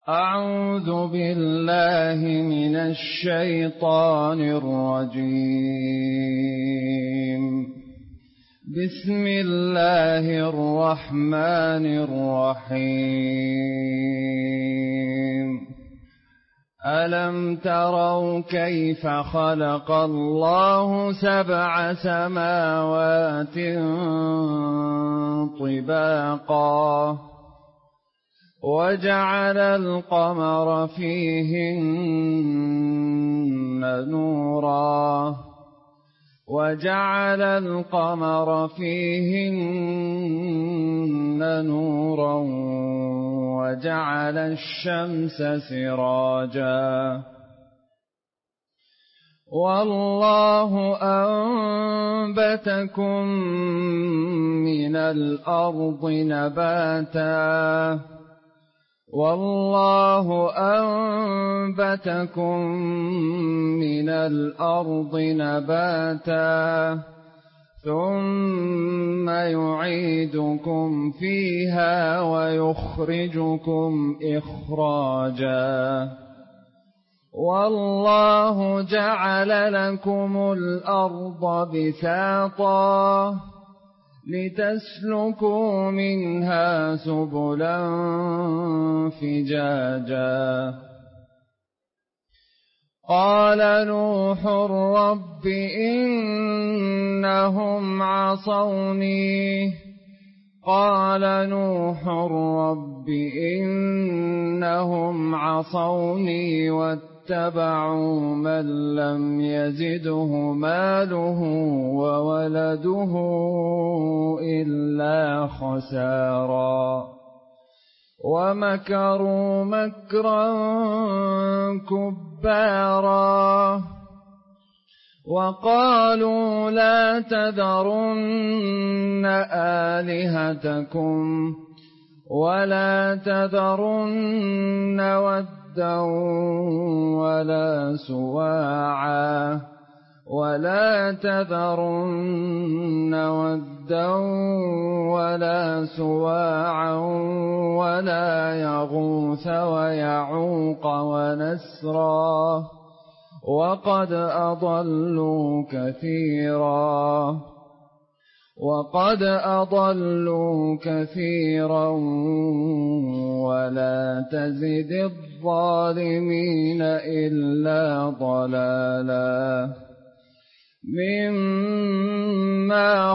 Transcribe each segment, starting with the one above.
أعوذ بالله من الشيطان الرجيم. بسم الله الرحمن الرحيم. ألم تروا كيف خلق الله 7 سماوات طباقا وجعل القمر فيهن نورا وجعل الشمس سراجا والله أنبتكم من الأرض نباتا ثم يعيدكم فيها ويخرجكم إخراجا والله جعل لكم الأرض بساطا لتسلكوا منها سبلا فجاجا قال نوح رب إنهم عصوني واتبعوا من لم يزده ماله وولده إلا خسارا ومكروا مكرا كبارا وقالوا لا تذرن آلهتكم ولا تذرن ودا ولا سواعا ولا يغوث ويعوق ونسرا وقد أضلوا كثيرا ولا تزد الظالمين إلا ضلالا مما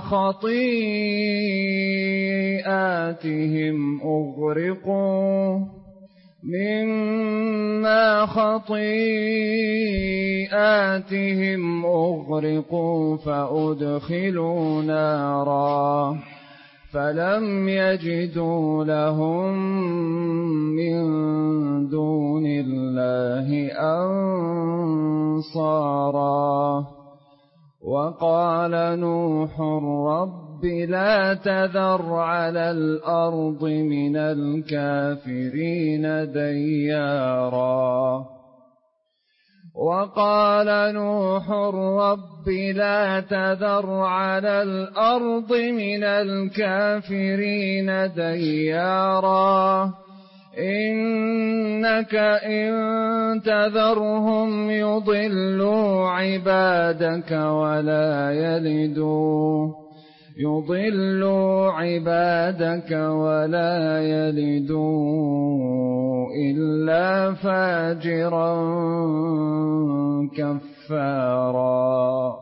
خطيئاتهم أغرقوا فأدخلوا نارا فلم يجدوا لهم من دون الله أنصارا وقال نوح رب لا تذر على الأرض من الكافرين ديارا إنك إن تذرهم يضلوا عبادك ولا يلدوا إلا فاجرا كفارا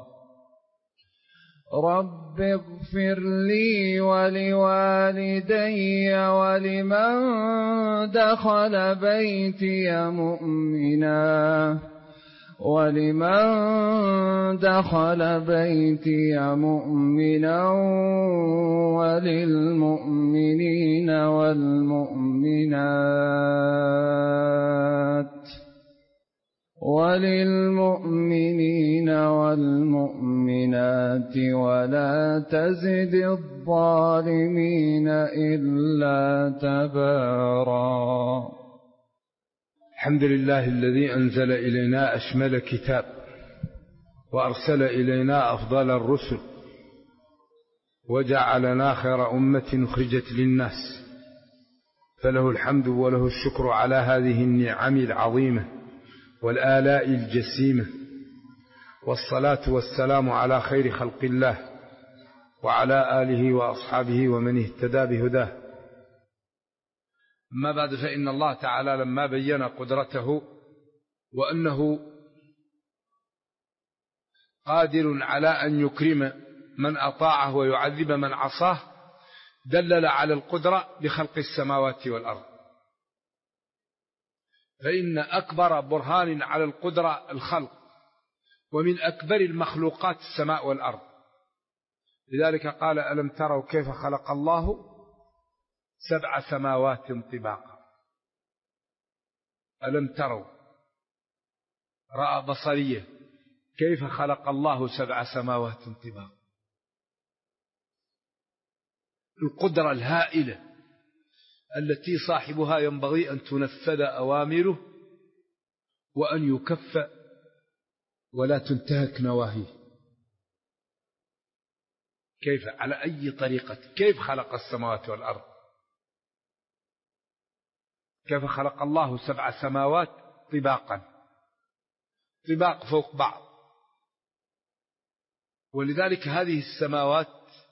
رب اغفر لي ولوالدي ولمن دخل بيتي مؤمنا وللمؤمنين والمؤمنات ولا تزد الظالمين إلا تبارا. الحمد لله الذي أنزل إلينا أشمل كتاب وأرسل إلينا أفضل الرسل وجعلنا خير أمة أخرجت للناس فله الحمد وله الشكر على هذه النعم العظيمة والآلاء الجسيمة، والصلاة والسلام على خير خلق الله وعلى آله وأصحابه ومن اهتدى بهداه. أما بعد، فإن الله تعالى لما بين قدرته وأنه قادر على أن يكرم من أطاعه ويعذب من عصاه، دلل على القدرة بخلق السماوات والأرض. فإن أكبر برهان على القدرة الخلق، ومن أكبر المخلوقات السماء والأرض. لذلك قال: ألم تروا كيف خلق الله 7 سماوات طباقا. ألم تروا، رأى بصرية، كيف خلق الله 7 سماوات طباقا. القدرة الهائلة التي صاحبها ينبغي أن تنفذ أوامره وأن يكف ولا تنتهك نواهيه. كيف، على أي طريقة، كيف خلق السماوات والأرض؟ كيف خلق الله 7 سماوات طباقا، طباق فوق بعض. ولذلك هذه السماوات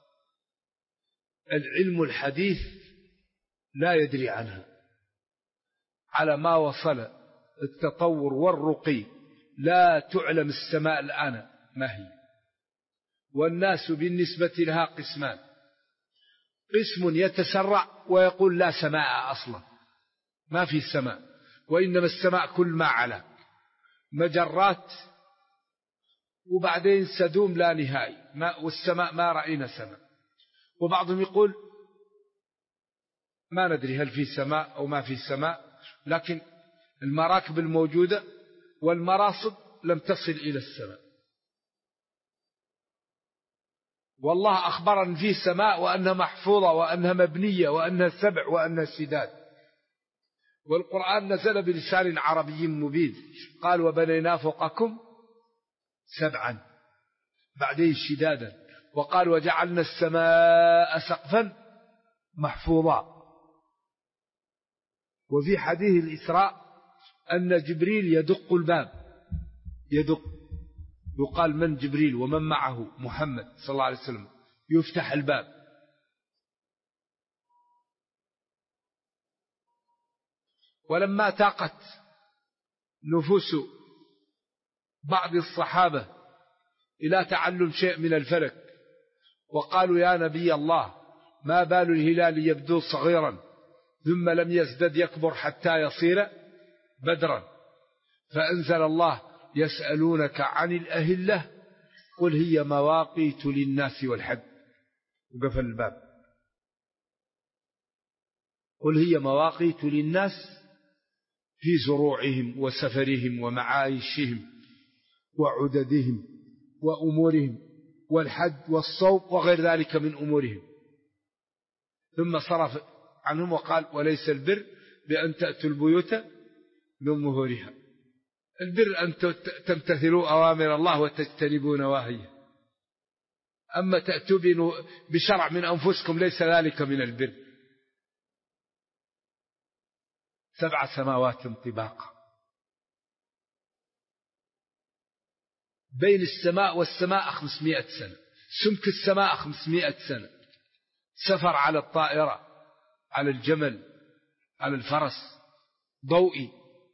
العلم الحديث لا يدري عنها، على ما وصل التطور والرقي لا تعلم السماء الآن ما هي. والناس بالنسبة لها قسمان: قسم يتسرع ويقول لا سماء أصلا، ما في سماء، وإنما السماء كل ما علا، مجرات، وبعدين سدوم لا نهائي، والسماء ما رأينا سماء. وبعضهم يقول ما ندري هل في سماء أو ما في سماء، لكن المراكب الموجودة والمراصد لم تصل إلى السماء. والله أخبر أن في سماء وأنها محفوظة وأنها مبنية وأنها 7 وأنها سداد. والقرآن نزل بلسان عربي مبين، قال: وبنينا فوقكم 7 بعدين شدادا، وقال: وجعلنا السماء سقفا محفوظا. وفي حديث الإسراء أن جبريل يدق الباب، يقال: من جبريل؟ ومن معه محمد صلى الله عليه وسلم. يفتح الباب، ولما تاقت نفوس بعض الصحابة إلى تعلم شيء من الفلك، وقالوا: يا نبي الله، ما بال الهلال يبدو صغيرا ثم لم يزدد يكبر حتى يصير بدرا؟ فأنزل الله: يسألونك عن الأهلة قل هي مواقيت للناس والحج. وقفل الباب. قل هي مواقيت للناس في زروعهم وسفرهم ومعايشهم وعددهم وأمورهم والحج والصوم وغير ذلك من أمورهم. ثم صرف عنهم وقال: وليس البر بأن تأتوا البيوت من ظهورها. البر أن تمتثلوا أوامر الله وتجتنبوا نواهيه. أما تأتوا بشرع من أنفسكم ليس ذلك من البر. 7 سماوات طباقا، بين السماء والسماء 500 سنة، سمك السماء 500 سنة، سفر على الطائرة، على الجمل، على الفرس، ضوئي،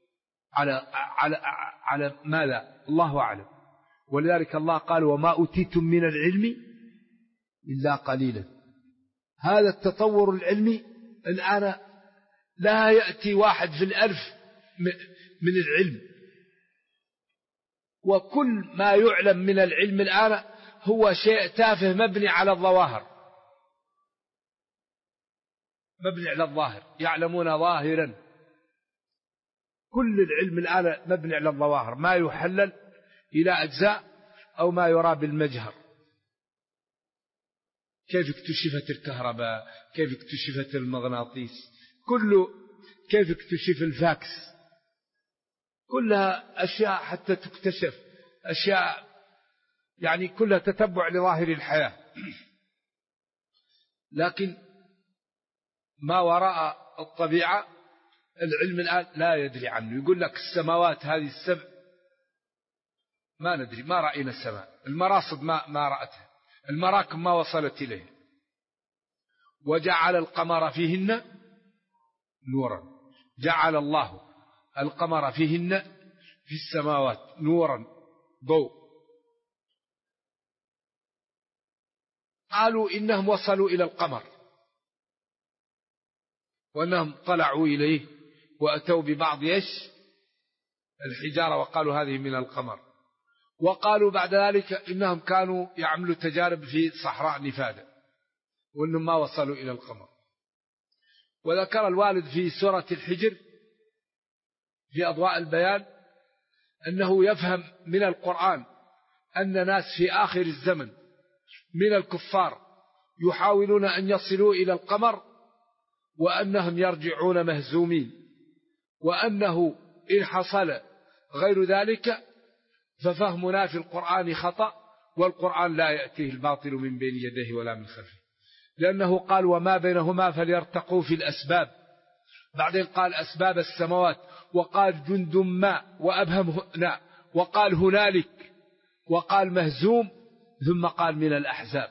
على ماذا؟ الله أعلم. ولذلك الله قال: وما أوتيتم من العلم إلا قليلا. هذا التطور العلمي الآن لا يأتي 1 في 1000 من العلم، وكل ما يعلم من العلم الآن هو شيء تافه مبني على الظواهر، مبني على الظاهر، يعلمون ظاهرا. كل العلم الآن مبني على الظواهر، ما يحلل إلى أجزاء أو ما يرى بالمجهر. كيف اكتشفت الكهرباء، كيف اكتشفت المغناطيس، كيف اكتشف الفاكس، كلها أشياء حتى تكتشف، أشياء يعني كلها تتبع لظاهر الحياة. لكن ما وراء الطبيعة العلم الآن لا يدري عنه. يقول لك السماوات هذه السبع ما ندري، ما رأينا السماء، المراصد ما رأتها، المراكب ما وصلت إليه. وجعل القمر فيهن نورا، جعل الله القمر فيهن في السماوات نورا ضوء. قالوا إنهم وصلوا إلى القمر وأنهم طلعوا إليه وأتوا ببعض الحجارة وقالوا هذه من القمر. وقالوا بعد ذلك إنهم كانوا يعملوا تجارب في صحراء نفادة وأنهم ما وصلوا إلى القمر. وذكر الوالد في سورة الحجر في أضواء البيان أنه يفهم من القرآن أن ناس في آخر الزمن من الكفار يحاولون أن يصلوا إلى القمر وأنهم يرجعون مهزومين، وأنه إن حصل غير ذلك ففهمنا في القرآن خطأ، والقرآن لا يأتيه الباطل من بين يديه ولا من خلفه، لأنه قال وما بينهما فليرتقوا في الأسباب، بعدين قال أسباب السماوات، وقال جند ما وأبهم هنا، وقال هنالك، وقال مهزوم، ثم قال من الأحزاب.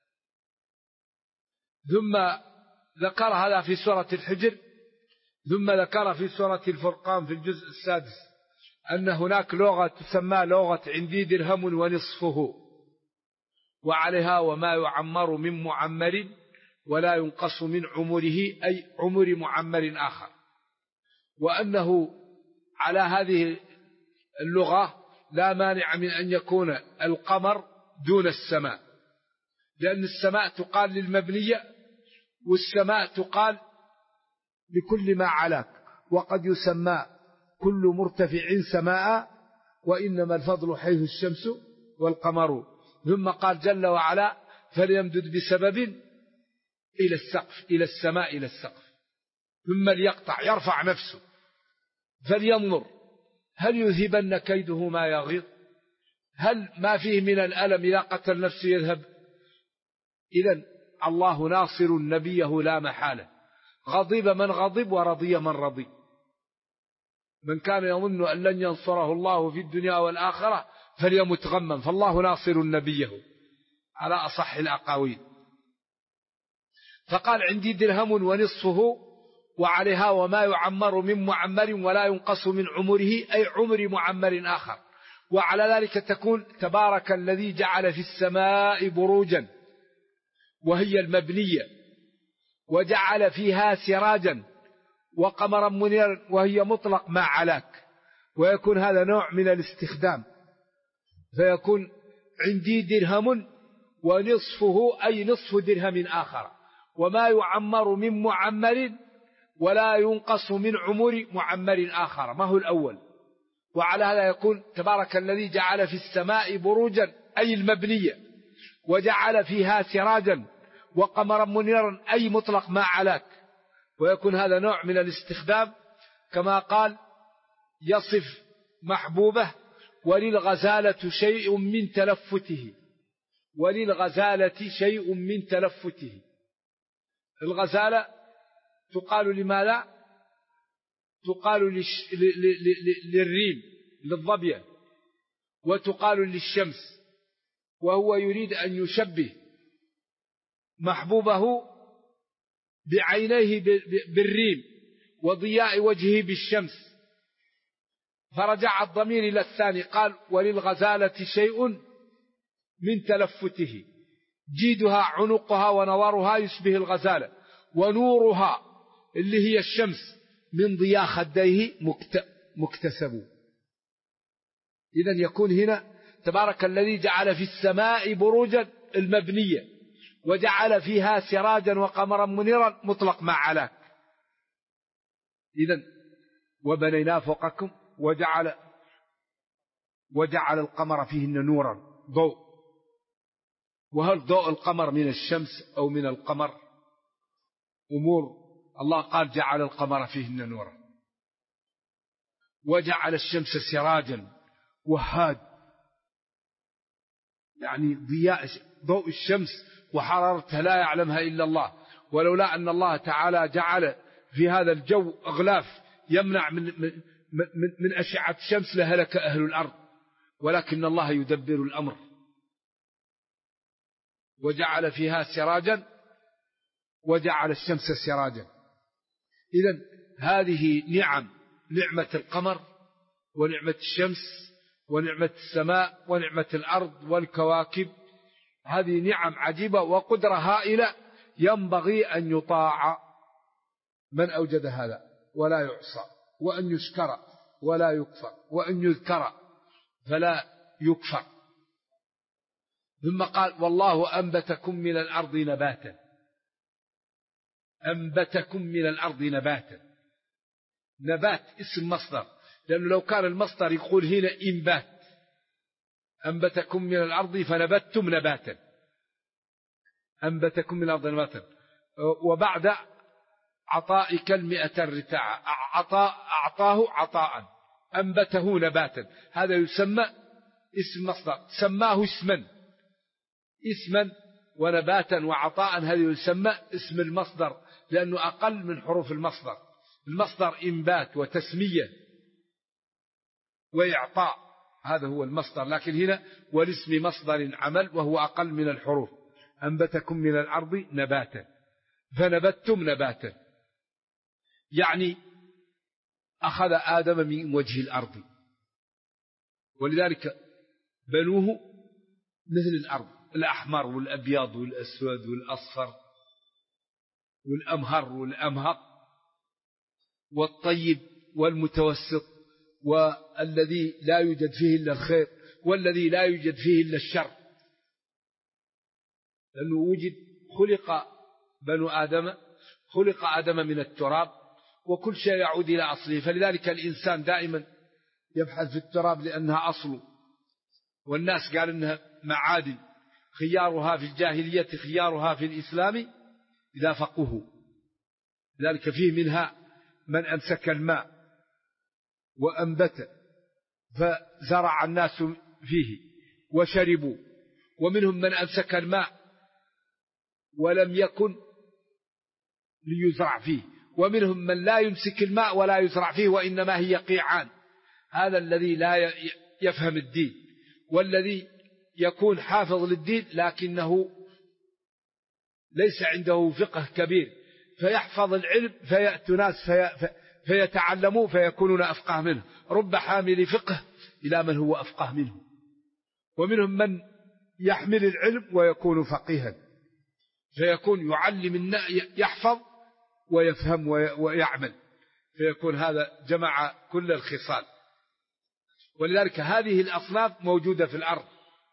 ثم ذكر هذا في سورة الحجر. ثم ذكر في سورة الفرقان في الجزء السادس أن هناك لغة تسمى لغة عندي درهم ونصفه، وعليها وما يعمر من معمر ولا ينقص من عمره، أي عمر معمر آخر. وأنه على هذه اللغة لا مانع من أن يكون القمر دون السماء، لأن السماء تقال للمبنية، والسماء تقال لكل ما علاك، وقد يسمى كل مرتفع سماء، وإنما الفضل حيث الشمس والقمر. ثم قال جل وعلا فليمدد بسبب إلى السقف، إلى السماء، إلى السقف، ثم ليقطع يرفع نفسه فلينظر هل يذهبن كيده ما يغيظ، هل ما فيه من الألم إذا قتل نفسه يذهب. إذن الله ناصر نبيه لا محالة، غضب من غضب ورضي من رضي. من كان يظن أن لن ينصره الله في الدنيا والآخرة فليمت غما، فالله ناصر نبيه على أصح الأقاويل. فقال عندي درهم ونصفه وعليها وما يعمر من معمر ولا ينقص من عمره، أي عمر معمر آخر. وعلى ذلك تكون تبارك الذي جعل في السماء بروجا وهي المبنية، وجعل فيها سراجا وقمرا منيرا وهي مطلق ما علاك، ويكون هذا نوع من الاستخدام، فيكون عندي درهم ونصفه أي نصف درهم آخر، وما يعمر من معمر ولا ينقص من عمر معمر آخر، ما هو الأول. وعلى هذا يكون تبارك الذي جعل في السماء بروجا أي المبنية، وجعل فيها سراجا وقمرا منيرا أي مطلق ما علاك، ويكون هذا نوع من الاستخدام. كما قال يصف محبوبه وللغزالة شيء من تلفته، وللغزالة شيء من تلفته. الغزالة تقال لماذا؟ تقال للريم للظبية، وتقال للشمس، وهو يريد أن يشبه محبوبه بعينيه بالريم وضياء وجهه بالشمس، فرجع الضمير إلى الثاني، قال وللغزالة شيء من تلفته، جيدها عنقها ونورها يشبه الغزالة، ونورها اللي هي الشمس من ضياء خديه مكتسب. إذن يكون هنا تبارك الذي جعل في السماء بروجا المبنية، وجعل فيها سراجا وقمرا منيرا مطلق ما علاك. إذن وبنينا فوقكم وجعل القمر فيهن نورا ضوء. وهل ضوء القمر من الشمس أو من القمر؟ أمور الله قال جعل القمر فيهن نورا، وجعل الشمس سراجا وهاد، يعني ضوء الشمس وحرارتها لا يعلمها إلا الله، ولولا أن الله تعالى جعل في هذا الجو أغلاف يمنع من أشعة الشمس لهلك أهل الأرض، ولكن الله يدبر الأمر وجعل فيها سراجا وجعل الشمس سراجا. إذن هذه نعمة القمر ونعمة الشمس ونعمة السماء ونعمة الأرض والكواكب، هذه نعم عجيبة وقدرة هائلة ينبغي أن يطاع من أوجد هذا ولا يعصى، وأن يشكر ولا يكفر، وأن يذكر فلا يكفر. ثم قال والله أنبتكم من الأرض نباتا، أنبتكم من الأرض نباتا. نبات اسم مصدر، لأنه لو كان المصدر يقول هنا إنبات، أنبتكم من الأرض فنبتتم نباتا، أنبتكم من الأرض نباتا. وبعد عطائك المئة الرتاعة أعطاه عطاء، أنبته نباتا، هذا يسمى اسم مصدر، سماه اسما ونباتا وعطاء، هذا يسمى اسم المصدر لأنه أقل من حروف المصدر. المصدر إنبات وتسمية وإعطاء، هذا هو المصدر، لكن هنا والاسم مصدر عمل وهو أقل من الحروف. أنبتكم من الأرض نباتا فنبتتم نباتا، يعني أخذ آدم من وجه الأرض، ولذلك بنوه مثل الأرض، الأحمر والأبيض والأسود والأصفر والأمهر والأمهق والطيب والمتوسط، والذي لا يوجد فيه إلا الخير والذي لا يوجد فيه إلا الشر، لأنه خلق بنو آدم، خلق آدم من التراب، وكل شيء يعود إلى أصله. فلذلك الإنسان دائما يبحث في التراب لأنها أصله، والناس قال إنها معادن، خيارها في الجاهلية خيارها في الإسلام إذا فقهوا. لذلك فيه منها من أمسك الماء وأنبت فزرع الناس فيه وشربوا، ومنهم من أمسك الماء ولم يكن ليزرع فيه، ومنهم من لا يمسك الماء ولا يزرع فيه وإنما هي قيعان. هذا الذي لا يفهم الدين، والذي يكون حافظ للدين لكنه ليس عنده فقه كبير، فيحفظ العلم فيأتي ناس فيتعلموا فيكونون أفقه منه. رب حامل فقه إلى من هو أفقه منه. ومنهم من يحمل العلم ويكون فقيها، فيكون يعلم يحفظ ويفهم ويعمل، فيكون هذا جمع كل الخصال. ولذلك هذه الأصناف موجودة في الأرض،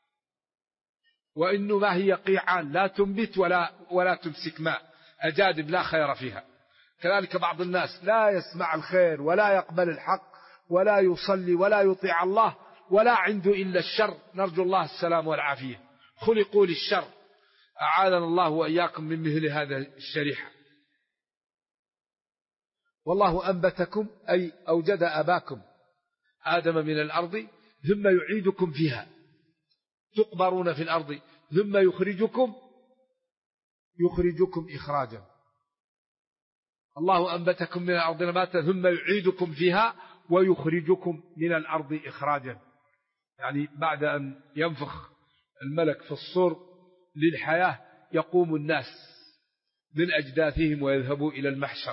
وإنما هي قيعان لا تنبت ولا تمسك ماء، أجادب لا خير فيها. كذلك بعض الناس لا يسمع الخير ولا يقبل الحق ولا يصلي ولا يطيع الله ولا عنده إلا الشر، نرجو الله السلام والعافية، خلقوا للشر، أعاذنا الله وإياكم من مثل هذا الشريحة. والله أنبتكم أي أوجد أباكم آدم من الأرض ثم يعيدكم فيها، تقبرون في الأرض ثم يخرجكم إخراجا. الله أنبتكم من الأرض نباتا ثم يعيدكم فيها ويخرجكم من الأرض إخراجا، يعني بعد أن ينفخ الملك في الصور للحياة يقوم الناس من أجداثهم ويذهبوا إلى المحشر.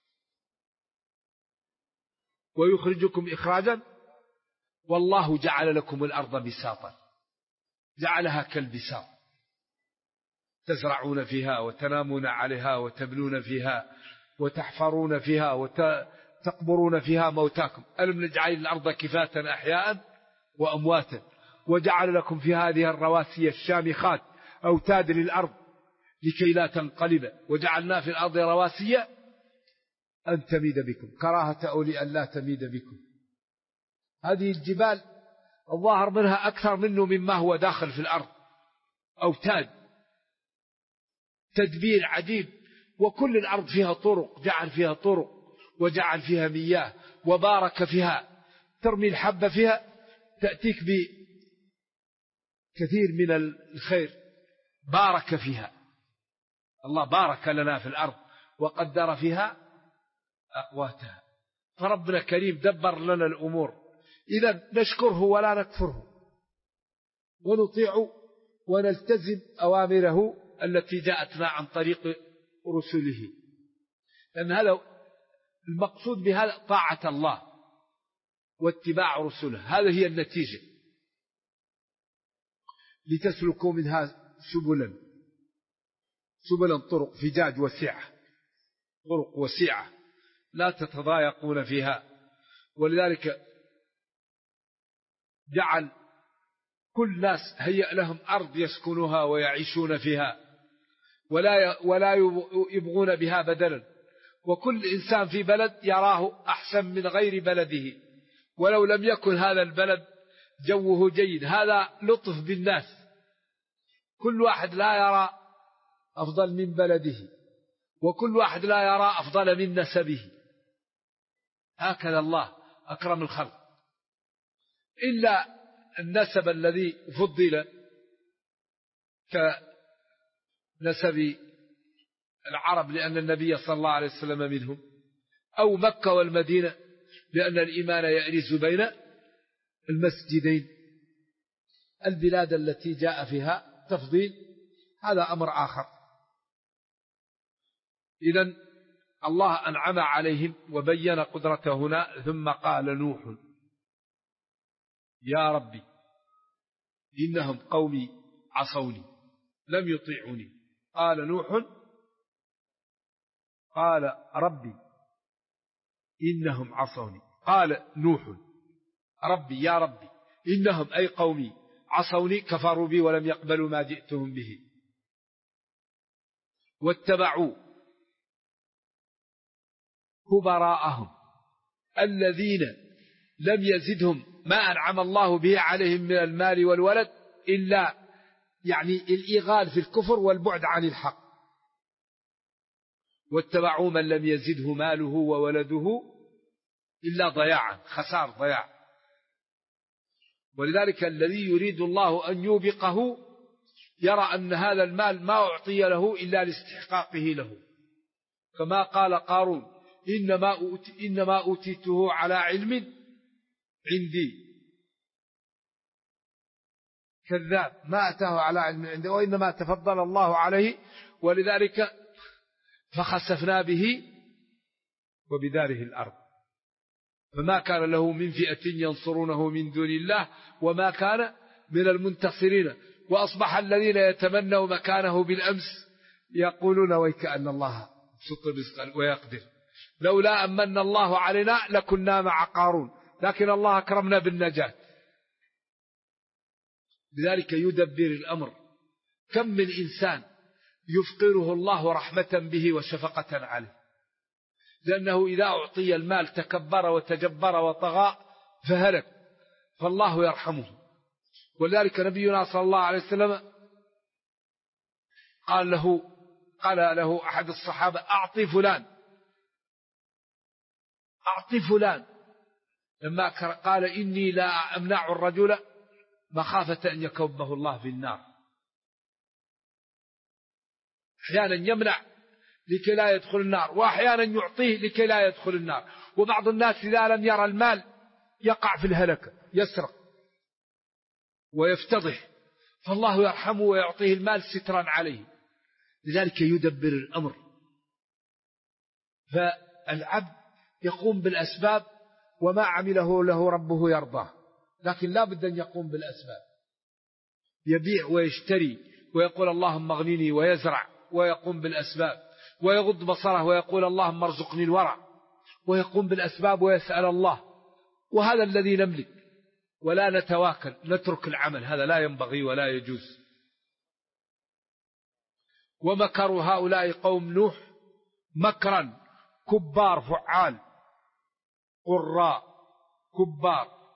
ويخرجكم إخراجا. والله جعل لكم الأرض بساطا، جعلها كالبساط، تزرعون فيها وتنامون عليها وتبنون فيها وتحفرون فيها وتقبرون فيها موتاكم. ألم نجعل الأرض كفاة أحياء وأمواتا وجعل لكم في هذه الرواسي الشامخات أوتاد للأرض لكي لا تنقلب، وجعلنا في الأرض رواسي أن تميد بكم كراهة أولي أن لا تميد بكم. هذه الجبال الظاهر منها أكثر منه مما هو داخل في الأرض، أوتاد، تدبير عجيب. وكل الأرض فيها طرق، جعل فيها طرق وجعل فيها مياه وبارك فيها، ترمي الحبة فيها تأتيك بكثير من الخير، بارك فيها. الله بارك لنا في الأرض وقدر فيها أقواتها. فربنا كريم دبر لنا الأمور، إذا نشكره ولا نكفره، ونطيع ونلتزم أوامره التي جاءتنا عن طريق رسله، لأن هذا المقصود بهذا طاعة الله واتباع رسله، هذه هي النتيجة. لتسلكوا منها سبلا طرق فجاج وسعة، طرق وسعة لا تتضايقون فيها. ولذلك جعل كل ناس هيأ لهم أرض يسكنها ويعيشون فيها، ولا يبغون بها بدلا، وكل إنسان في بلد يراه أحسن من غير بلده، ولو لم يكن هذا البلد جوه جيد. هذا لطف بالناس، كل واحد لا يرى أفضل من بلده، وكل واحد لا يرى أفضل من نسبه. هكذا الله أكرم الخلق، إلا النسب الذي فضل كنسب العرب لأن النبي صلى الله عليه وسلم منهم، أو مكة والمدينة لأن الإيمان يأرز بين المسجدين. البلاد التي جاء فيها تفضيل هذا أمر آخر. إذن الله أنعم عليهم وبين قدرته هنا، ثم قال نوح يا ربي إنهم قومي عصوني لم يطيعوني. قال نوح قال ربي إنهم عصوني. قال نوح ربي يا ربي إنهم أي قومي عصوني، كفروا بي ولم يقبلوا ما جئتهم به، واتبعوا كبراءهم الذين لم يزدهم ما أنعم الله به عليهم من المال والولد إلا يعني الإغال في الكفر والبعد عن الحق. واتبعوا من لم يزده ماله وولده إلا ضياعا، خسار ضياع. ولذلك الذي يريد الله أن يوبقه يرى أن هذا المال ما أعطي له إلا لاستحقاقه له، كما قال قارون إنما أوتيته على علم عندي. كذاب، ما أتاه على علم عنده، وإنما تفضل الله عليه. ولذلك فخسفنا به وبداره الأرض، فما كان له من فئة ينصرونه من دون الله وما كان من المنتصرين. وأصبح الذين يتمنوا مكانه بالأمس يقولون ويكأن الله سط رزقا ويقدر، لولا أمن الله علينا لكنا مع قارون، لكن الله أكرمنا بالنجاة. لذلك يدبر الأمر. كم من إنسان يفقره الله رحمة به وشفقة عليه، لأنه إذا أعطي المال تكبر وتجبر وطغى فهلك، فالله يرحمه. ولذلك نبينا صلى الله عليه وسلم قال له أحد الصحابة أعطي فلان، لما قال إني لا أمنع الرجل مخافة أن يكبه الله في النار. أحيانا يمنع لكي لا يدخل النار، وأحيانا يعطيه لكي لا يدخل النار. وبعض الناس إذا لم يرى المال يقع في الهلكة، يسرق ويفتضح، فالله يرحمه ويعطيه المال سترا عليه. لذلك يدبر الأمر. فالعبد يقوم بالأسباب، وما عمله له ربه يرضاه، لكن لا بد أن يقوم بالأسباب، يبيع ويشتري ويقول اللهم اغنني، ويزرع ويقوم بالأسباب، ويغض بصره ويقول اللهم ارزقني الورع، ويقوم بالأسباب ويسأل الله. وهذا الذي نملك، ولا نتواكل نترك العمل، هذا لا ينبغي ولا يجوز. ومكروا هؤلاء قوم نوح مكرا كبار فعال قراء كبار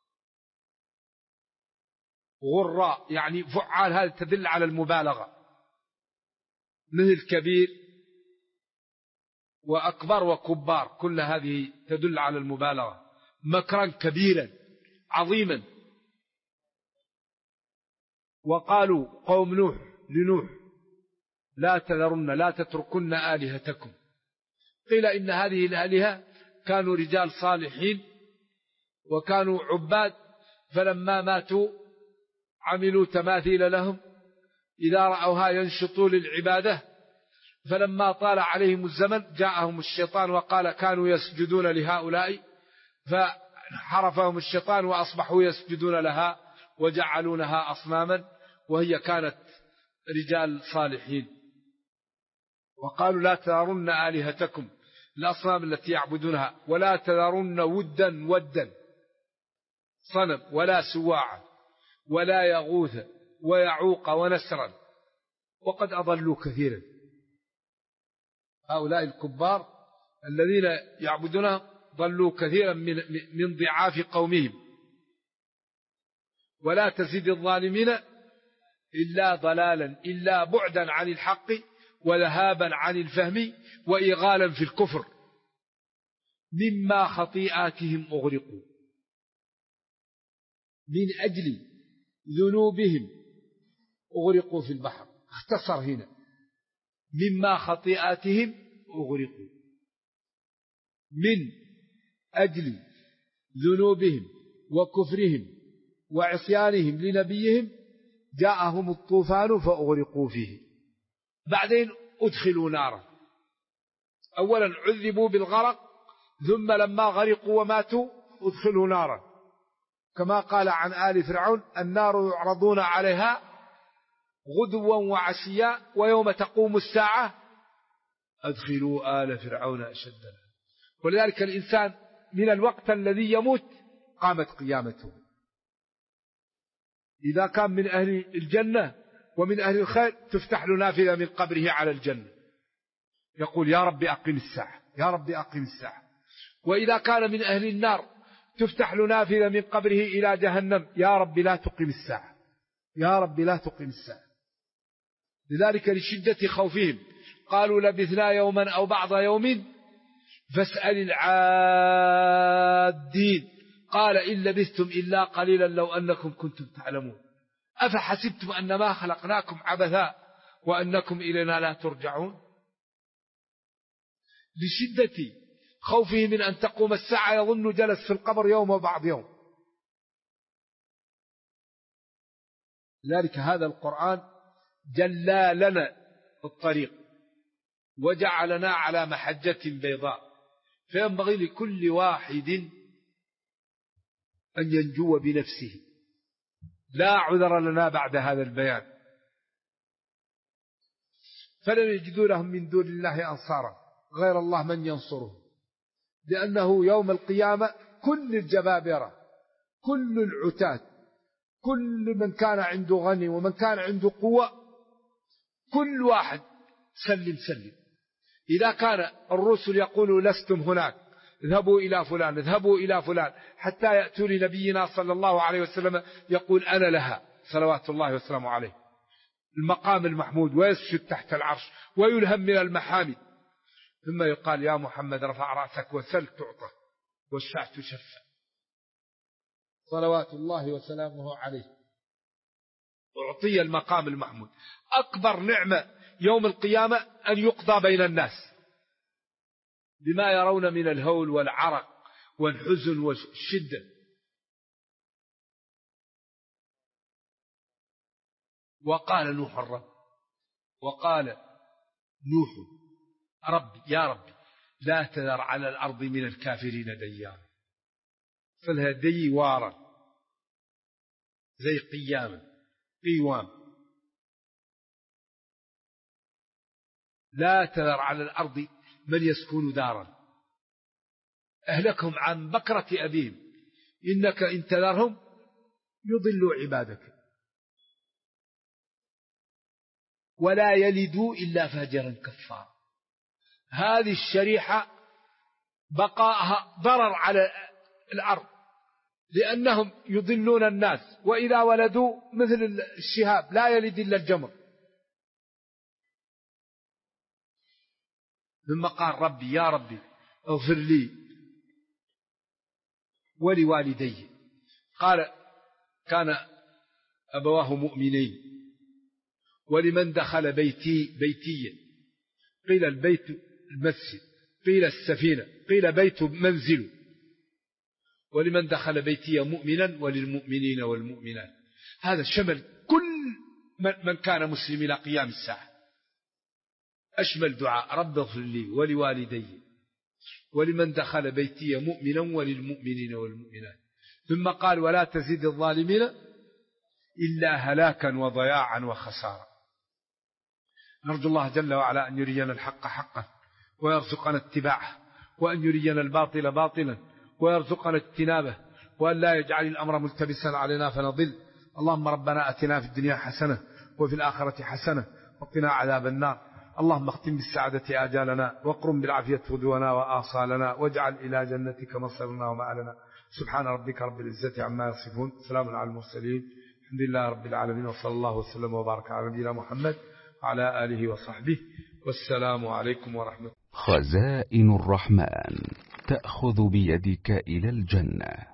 غراء، يعني فعال هذا تدل على المبالغة، مثل كبير وأكبر وكبار، كل هذه تدل على المبالغة. مكرا كبيرا عظيما. وقالوا قوم نوح لنوح لا تذرن لا تتركن آلهتكم. قيل إن هذه الآلهة كانوا رجال صالحين وكانوا عباد، فلما ماتوا عملوا تماثيل لهم إذا رأوها ينشطوا للعبادة، فلما طال عليهم الزمن جاءهم الشيطان وقال كانوا يسجدون لهؤلاء، فحرفهم الشيطان وأصبحوا يسجدون لها وجعلونها أصناما وهي كانت رجال صالحين. وقالوا لا تذرن آلهتكم، الأصنام التي يعبدونها، ولا تذرن ودا صنم، ولا سواعا، ولا يغوث ويعوق ونسرا، وقد أضلوا كثيرا. هؤلاء الكبار الذين يعبدونها ضلوا كثيرا من ضعاف قومهم. ولا تزيد الظالمين إلا ضلالا، إلا بعدا عن الحق وذهابا عن الفهم وإغالا في الكفر. مما خطيئاتهم أغرقوا، من أجل ذنوبهم أغرقوا في البحر. اختصر هنا مما خطيئاتهم أغرقوا، من أجل ذنوبهم وكفرهم وعصيانهم لنبيهم جاءهم الطوفان فأغرقوا فيه. بعدين أدخلوا نارا، أولا عذبوا بالغرق، ثم لما غرقوا وماتوا أدخلوا نارا، كما قال عن آل فرعون النار يعرضون عليها غدوا وعشيا ويوم تقوم الساعة أدخلوا آل فرعون أشد العذاب. ولذلك الإنسان من الوقت الذي يموت قامت قيامته. إذا كان من أهل الجنة ومن أهل الخير تفتح له نافذة من قبره على الجنة، يقول يا رب أقم الساعة، يا رب أقم الساعة. وإذا كان من أهل النار تفتح له نافذة من قبره إلى جهنم، يا رب لا تقم الساعة، يا رب لا تقم الساعة. لذلك لشدة خوفهم قالوا لبثنا يوما أو بعض يوم فاسأل العادين قال إن لبثتم إلا قليلا لو أنكم كنتم تعلمون أفحسبتم أنما خلقناكم عبثا وأنكم إلينا لا ترجعون. لشدة خوفه من أن تقوم الساعة يظن جلس في القبر يوم وبعض يوم. لذلك هذا القرآن جلى لنا الطريق وجعلنا على محجة بيضاء، فينبغي لكل واحد أن ينجو بنفسه، لا عذر لنا بعد هذا البيان. فلن يجدوا لهم من دون الله أنصارا غير الله من ينصره، لأنه يوم القيامة كل الجبابرة كل العتاة كل من كان عنده غني ومن كان عنده قوة كل واحد سلم سلم. إذا كان الرسل يقولوا لستم هناك اذهبوا إلى فلان اذهبوا إلى فلان، حتى يأتوا لنبينا صلى الله عليه وسلم يقول أنا لها صلوات الله وسلامه عليه المقام المحمود، ويسجد تحت العرش ويلهم من المحامد، ثم يقال يا محمد رفع رأسك وسل تعطى واشفع تشفع صلوات الله وسلامه عليه. أعطي المقام المحمود. أكبر نعمة يوم القيامة أن يقضى بين الناس بما يرون من الهول والعرق والحزن والشدة. وقال نوح الرب، وقال نوح رب يا رب لا تذر على الأرض من الكافرين ديارا، فلها ديوارا زي قيوام، لا تذر على الأرض من يسكن دارا أهلكهم عن بكرة أبيهم إنك إن تذرهم يضلوا عبادك ولا يلدوا إلا فاجرا كفارا. هذه الشريحة بقاءها ضرر على الأرض لأنهم يضلون الناس، وإذا ولدوا مثل الشهاب لا يلد إلا الجمر. ثم قال ربي يا ربي اغفر لي ولوالدي. قال كان أبواه مؤمنين ولمن دخل بيتيا، قيل البيت المسجد، قيل السفينة، قيل بيت منزل. ولمن دخل بيتي مؤمنا وللمؤمنين والمؤمنات. هذا شمل كل من كان مسلم إلى قيام الساعة. أشمل دعاء رب اغفر لي ولوالدي ولمن دخل بيتي مؤمنا وللمؤمنين والمؤمنات. ثم قال ولا تزيد الظالمين إلا هلاكا وضياعا وخسارا. نرجو الله جل وعلا أن يرينا الحق حقا ويرزقنا اتباعه، وأن يرينا الباطل باطلا ويرزقنا اجتنابه، وأن لا يجعل الأمر ملتبسا علينا فنضل. اللهم ربنا أتنا في الدنيا حسنة وفي الآخرة حسنة وقنا عذاب النار. اللهم اختم بالسعادة آجالنا واقرم بالعافية غدونا وآصالنا، واجعل إلى جنتك مصيرنا ومآلنا. سبحان ربك رب العزة عما يصفون، سلام على المرسلين، الحمد لله رب العالمين، وصلى الله وسلم وبارك على نبينا محمد وعلى آله وصحبه، والسلام عليكم ورحمة الله. خزائن الرحمن تأخذ بيدك إلى الجنة.